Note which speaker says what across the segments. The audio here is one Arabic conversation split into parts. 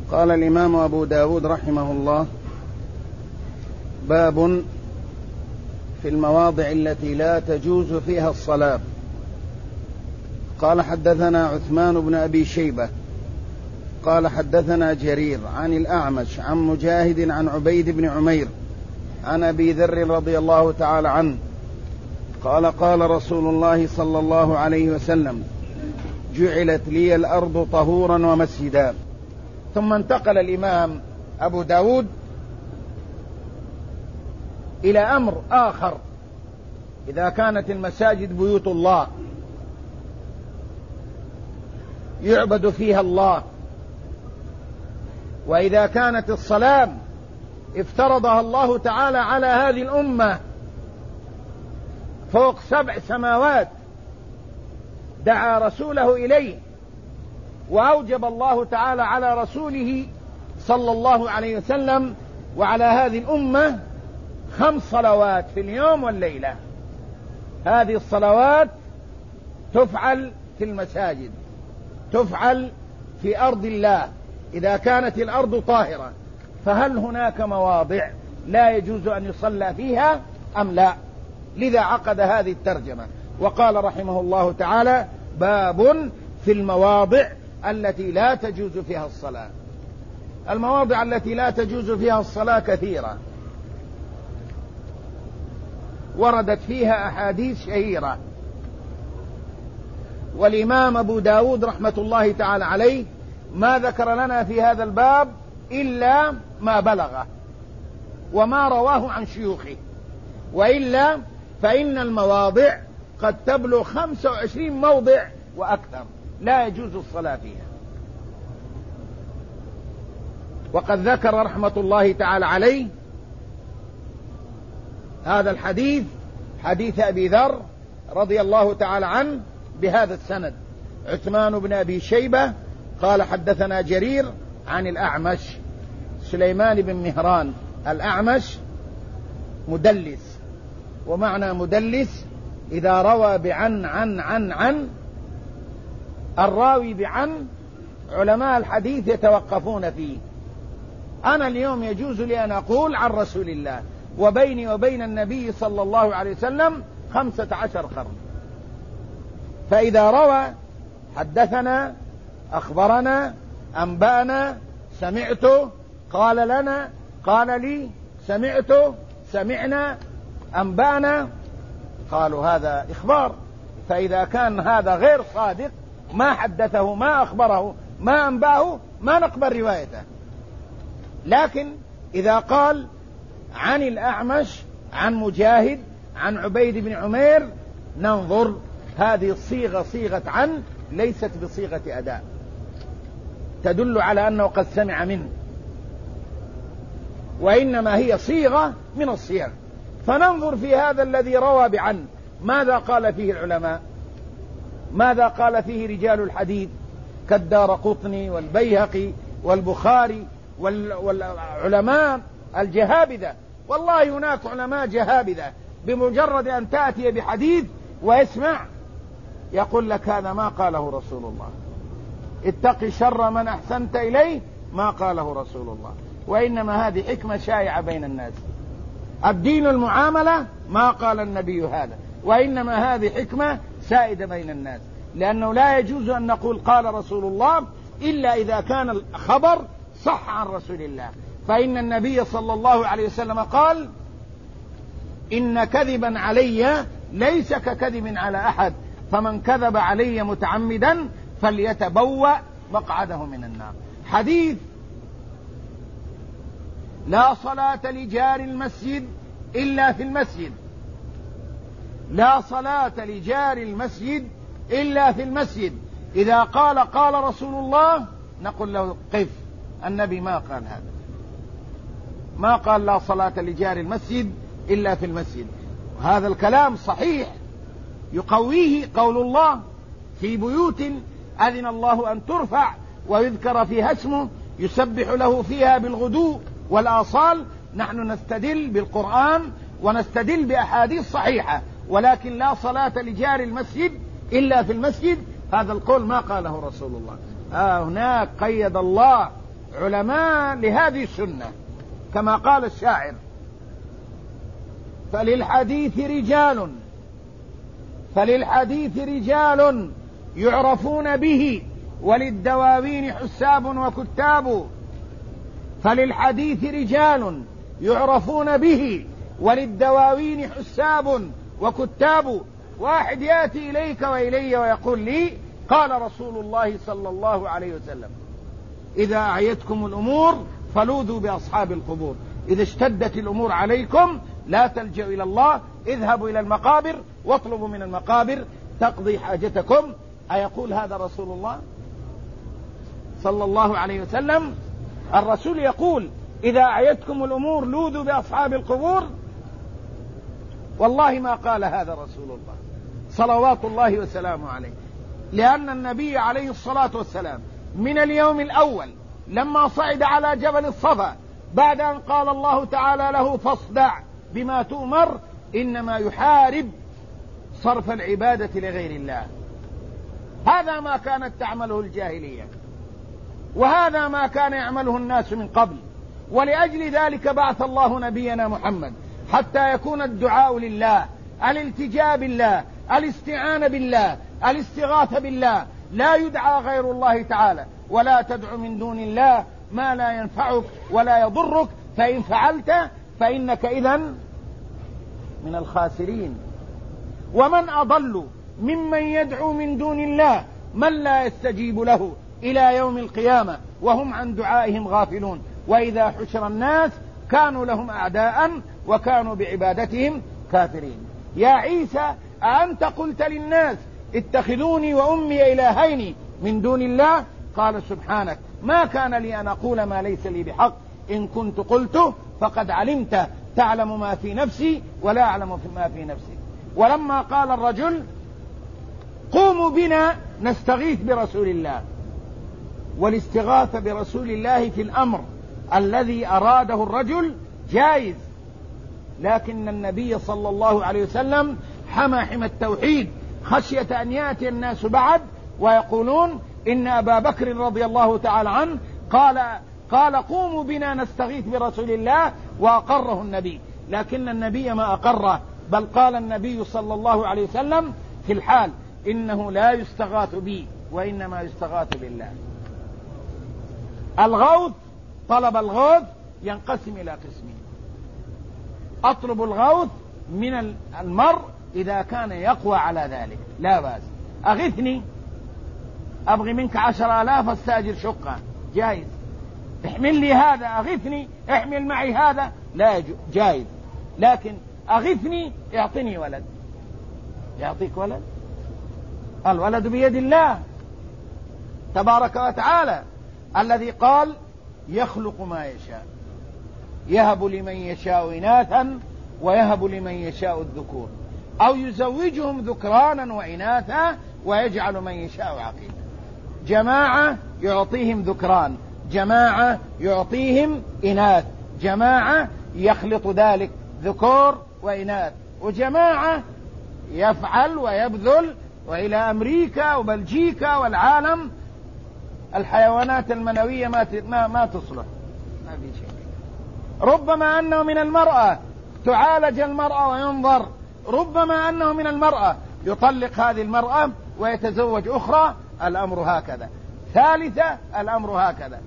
Speaker 1: قال الإمام أبو داود رحمه الله: باب في المواضع التي لا تجوز فيها الصلاة. قال: حدثنا عثمان بن أبي شيبة قال: حدثنا جرير عن الأعمش عن مجاهد عن عبيد بن عمير عن أبي ذر رضي الله تعالى عنه قال: قال رسول الله صلى الله عليه وسلم: جعلت لي الأرض طهورا ومسجدا. ثم انتقل الإمام أبو داود إلى أمر آخر: إذا كانت المساجد بيوت الله يعبد فيها الله، وإذا كانت الصلاة افترضها الله تعالى على هذه الأمة فوق 7 سماوات، دعا رسوله إليه، وأوجب الله تعالى على رسوله صلى الله عليه وسلم وعلى هذه الأمة 5 صلوات في اليوم والليلة. هذه الصلوات تفعل في المساجد، تفعل في أرض الله إذا كانت الأرض طاهرة. فهل هناك مواضع لا يجوز أن يصلى فيها أم لا؟ لذا عقد هذه الترجمة وقال رحمه الله تعالى: باب في المواضع التي لا تجوز فيها الصلاة. المواضع التي لا تجوز فيها الصلاة كثيرة، وردت فيها أحاديث شهيرة، والإمام أبو داود رحمة الله تعالى عليه ما ذكر لنا في هذا الباب إلا ما بلغه وما رواه عن شيوخه، وإلا فإن المواضع قد تبلغ 25 موضع وأكثر لا يجوز الصلاة فيها. وقد ذكر رحمة الله تعالى عليه هذا الحديث، حديث أبي ذر رضي الله تعالى عنه، بهذا السند: عثمان بن أبي شيبة قال: حدثنا جرير عن الأعمش سليمان بن مهران. الأعمش مدلس، ومعنى مدلس إذا روى بعن عن الراوي بعن علماء الحديث يتوقفون فيه. أنا اليوم يجوز لي أن أقول عن رسول الله، وبيني وبين النبي صلى الله عليه وسلم 15 قرن، فإذا روى حدثنا، أخبرنا، أنبأنا، سمعت، قال لنا، قال لي، سمعت، سمعنا، أنبأنا، قالوا هذا إخبار. فإذا كان هذا غير صادق، ما حدثه، ما أخبره، ما أنبأه، ما نقبل روايته. لكن إذا قال عن الأعمش عن مجاهد عن عبيد بن عمير، ننظر هذه الصيغة صيغة عن، ليست بصيغة أداء تدل على أنه قد سمع منه، وإنما هي صيغة من الصيغ. فننظر في هذا الذي روى بعن ماذا قال فيه العلماء، ماذا قال فيه رجال الحديث كالدارقطني والبيهقي والبخاري والعلماء الجهابذة. والله هناك علماء جهابذة بمجرد أن تأتي بحديث ويسمع يقول لك هذا ما قاله رسول الله، اتق شر من أحسنت إليه، ما قاله رسول الله. وإنما هذه حكمة شائعة بين الناس. الدين المعاملة، ما قال النبي هذا، وإنما هذه حكمة سائدة بين الناس، لأنه لا يجوز أن نقول قال رسول الله إلا إذا كان الخبر صح عن رسول الله. فإن النبي صلى الله عليه وسلم قال: إن كذبا علي ليس ككذب على أحد، فمن كذب علي متعمدا فليتبوأ مقعده من النار. حديث لا صلاة لجار المسجد إلا في المسجد، لا صلاة لجار المسجد إلا في المسجد. إذا قال قال رسول الله نقول له قف، النبي ما قال هذا، ما قال لا صلاة لجار المسجد إلا في المسجد. هذا الكلام صحيح يقويه قول الله: في بيوت أذن الله أن ترفع ويذكر فيها اسمه يسبح له فيها بالغدو والآصال. نحن نستدل بالقرآن ونستدل بأحاديث صحيحة، ولكن لا صلاة لجار المسجد إلا في المسجد، هذا القول ما قاله رسول الله. هناك قيد الله علماء لهذه السنة، كما قال الشاعر: فللحديث رجال يعرفون به وللدواوين حساب وكتاب. فللحديث رجال يعرفون به وللدواوين حساب وكتاب. واحد يأتي إليك وإلي ويقول لي: قال رسول الله صلى الله عليه وسلم: إذا أعيتكم الأمور فلوذوا بأصحاب القبور. إذا اشتدت الأمور عليكم لا تلجأوا إلى الله، اذهبوا إلى المقابر واطلبوا من المقابر تقضي حاجتكم. أيقول هذا رسول الله صلى الله عليه وسلم؟ الرسول يقول: إذا أعيتكم الأمور لوذوا بأصحاب القبور. والله ما قال هذا رسول الله صلوات الله وسلامه عليه، لأن النبي عليه الصلاة والسلام من اليوم الأول لما صعد على جبل الصفا بعد أن قال الله تعالى له: فاصدع بما تؤمر، إنما يحارب صرف العبادة لغير الله. هذا ما كانت تعمله الجاهلية، وهذا ما كان يعمله الناس من قبل. ولأجل ذلك بعث الله نبينا محمد حتى يكون الدعاء لله، الالتجاء بالله، الاستعانة بالله، الاستغاثة بالله. لا يدعى غير الله تعالى، ولا تدع من دون الله ما لا ينفعك ولا يضرك، فإن فعلت فإنك إذن من الخاسرين. ومن أضل ممن يدعو من دون الله من لا يستجيب له إلى يوم القيامة وهم عن دعائهم غافلون. وإذا حشر الناس كانوا لهم أعداء وكانوا بعبادتهم كافرين. يا عيسى أأنت قلت للناس اتخذوني وأمي إلهين من دون الله؟ قال: سبحانك ما كان لي أن أقول ما ليس لي بحق، إن كنت قلته فقد علمت، تعلم ما في نفسي ولا أعلم ما في نفسي. ولما قال الرجل: قوموا بنا نستغيث برسول الله، والاستغاثة برسول الله في الأمر الذي أراده الرجل جائز، لكن النبي صلى الله عليه وسلم حمى التوحيد خشية أن يأتي الناس بعد ويقولون إن أبا بكر رضي الله تعالى عنه قال قوموا بنا نستغيث برسول الله، وأقره النبي. لكن النبي ما أقره، بل قال النبي صلى الله عليه وسلم في الحال: إنه لا يستغاث بي وإنما يستغاث بالله. الغوث، طلب الغوث ينقسم إلى قسمين: أطلب الغوث من المرء إذا كان يقوى على ذلك، لا بأس. أغثني، أبغي منك 10,000 استأجر شقة، جائز. احمل لي هذا، أغثني، احمل معي هذا، لا جائز. لكن أغثني، اعطني ولد، يعطيك ولد؟ الولد بيد الله تبارك وتعالى، الذي قال: يخلق ما يشاء، يهب لمن يشاء إناثا ويهب لمن يشاء الذكور، أو يزوجهم ذكرانا وإناثا ويجعل من يشاء عقيما. جماعة يعطيهم ذكران، جماعة يعطيهم إناث، جماعة يخلط ذلك ذكور وإناث، وجماعة يفعل ويبذل، وإلى أمريكا وبلجيكا والعالم الحيوانات المنوية ما تصلح، ما في شيء. ربما أنه من المرأة تعالج المرأة وينظر، ربما أنه من المرأة يطلق هذه المرأة ويتزوج أخرى، الأمر هكذا. ثالثة، الأمر هكذا: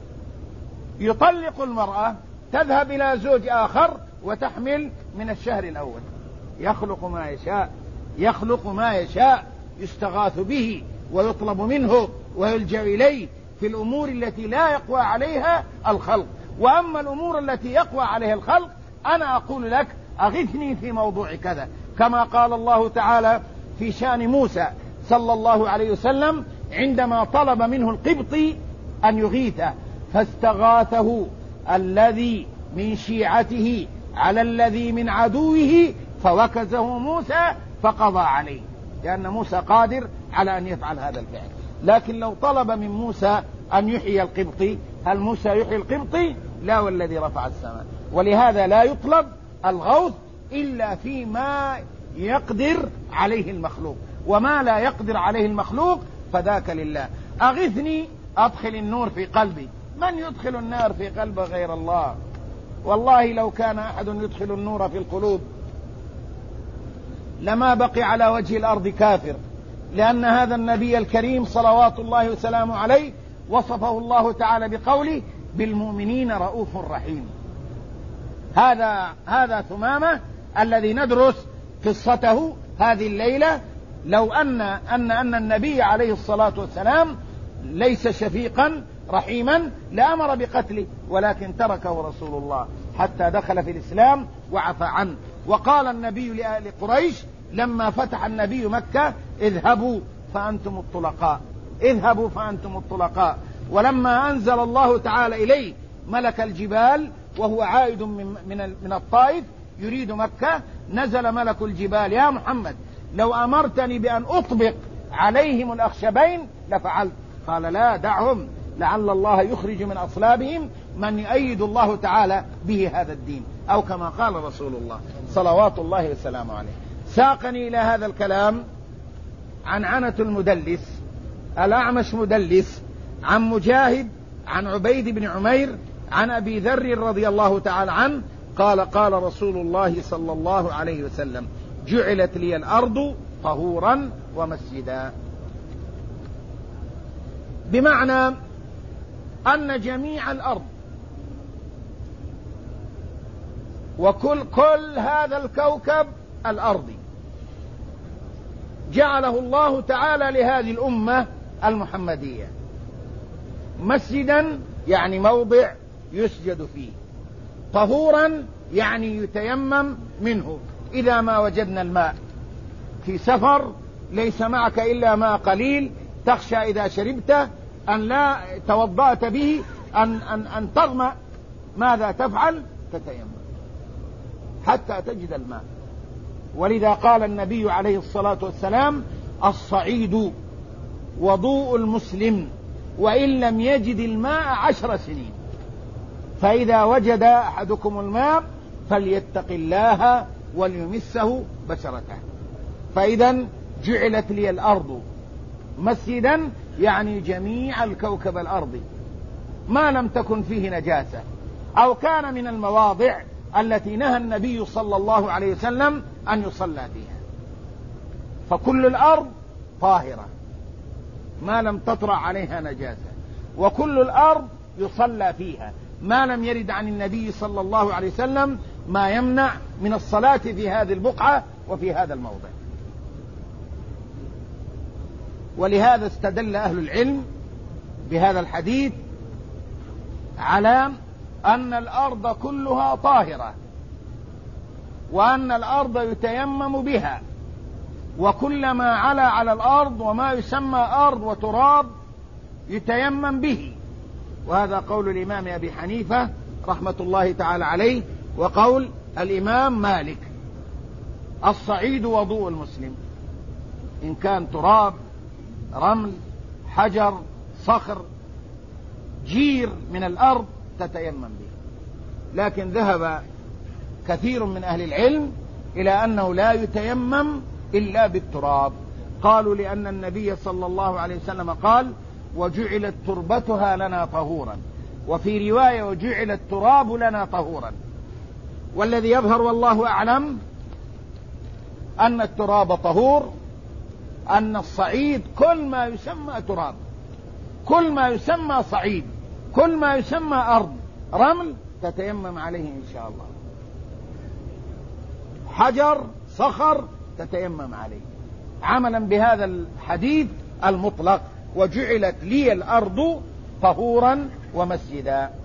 Speaker 1: يطلق المرأة، تذهب إلى زوج آخر وتحمل من الشهر الأول. يخلق ما يشاء، يخلق ما يشاء، يستغاث به ويطلب منه ويلجأ إليه في الأمور التي لا يقوى عليها الخلق. وأما الأمور التي يقوى عليها الخلق أنا أقول لك: أغثني في موضوع كذا، كما قال الله تعالى في شأن موسى صلى الله عليه وسلم عندما طلب منه القبطي أن يغيثه، فاستغاثه الذي من شيعته على الذي من عدوه فوكزه موسى فقضى عليه، لأن موسى قادر على أن يفعل هذا الفعل. لكن لو طلب من موسى أن يحيي القبطي، هل موسى يحيي القبطي؟ لا، والذي رفع السماء. ولهذا لا يطلب الغوث إلا فيما يقدر عليه المخلوق، وما لا يقدر عليه المخلوق فذاك لله. أغثني، أدخل النور في قلبي، من يدخل النار في قلب غير الله؟ والله لو كان أحد يدخل النور في القلوب لما بقي على وجه الأرض كافر، لأن هذا النبي الكريم صلوات الله وسلامه عليه وصفه الله تعالى بقوله بالمؤمنين رؤوف رحيم. هذا ثمامة الذي ندرس قصته هذه الليلة. لو أن النبي عليه الصلاة والسلام ليس شفيقا رحيما لأمر بقتله، ولكن تركه رسول الله حتى دخل في الإسلام وعفى عنه. وقال النبي لأهل قريش لما فتح النبي مكة اذهبوا فأنتم الطلقاء، اذهبوا فأنتم الطلقاء. ولما أنزل الله تعالى إليه ملك الجبال وهو عائد من الطائف يريد مكة، نزل ملك الجبال يا محمد لو أمرتني بأن أطبق عليهم الأخشبين لفعلت. قال لا، دعهم لعل الله يخرج من أصلابهم من يؤيد الله تعالى به هذا الدين، أو كما قال رسول الله صلوات الله وسلامه عليه. ساقني إلى هذا الكلام عنعنة المدلس الأعمش مدلس عن مجاهد عن عبيد بن عمير عن أبي ذر رضي الله تعالى عنه قال قال رسول الله صلى الله عليه وسلم جعلت لي الأرض طهورا ومسجدا، بمعنى أن جميع الأرض وكل هذا الكوكب الأرضي جعله الله تعالى لهذه الأمة المحمدية مسجدا، يعني موضع يسجد فيه، طهورا يعني يتيمم منه إذا ما وجدنا الماء، في سفر ليس معك إلا ماء قليل تخشى إذا شربته أن لا توضأت به أن تظمأ، ماذا تفعل؟ تتيمم حتى تجد الماء. ولذا قال النبي عليه الصلاة والسلام الصعيد وضوء المسلم وإن لم يجد الماء 10 سنين، فإذا وجد أحدكم الماء فليتق الله وليمسه بشرته. فإذا جعلت لي الأرض مسجدا يعني جميع الكوكب الأرضي ما لم تكن فيه نجاسة أو كان من المواضع التي نهى النبي صلى الله عليه وسلم أن يصلى فيها، فكل الأرض طاهرة ما لم تطرأ عليها نجاسة، وكل الأرض يصلى فيها ما لم يرد عن النبي صلى الله عليه وسلم ما يمنع من الصلاة في هذه البقعة وفي هذا الموضع. ولهذا استدل أهل العلم بهذا الحديث على أن الأرض كلها طاهرة، وأن الأرض يتيمم بها، وكل ما علا على الأرض وما يسمى أرض وتراب يتيمم به. وهذا قول الإمام أبي حنيفة رحمة الله تعالى عليه، وقول الإمام مالك الصعيد وضوء المسلم، إن كان تراب رمل حجر صخر جير من الأرض تتيمم به. لكن ذهب كثير من أهل العلم إلى أنه لا يتيمم إلا بالتراب، قالوا لأن النبي صلى الله عليه وسلم قال وجعلت تربتها لنا طهورا، وفي رواية وجعل التراب لنا طهورا. والذي يظهر والله أعلم أن التراب طهور، أن الصعيد كل ما يسمى تراب، كل ما يسمى صعيد، كل ما يسمى أرض رمل تتيمم عليه إن شاء الله، حجر صخر تتيمم عليه، عملا بهذا الحديث المطلق وجعلت لي الأرض طهورا ومسجدا.